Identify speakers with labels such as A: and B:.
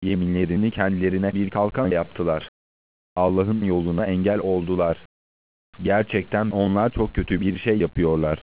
A: yeminlerini kendilerine bir kalkan yaptılar. Allah'ın yoluna engel oldular. Gerçekten onlar çok kötü bir şey yapıyorlar.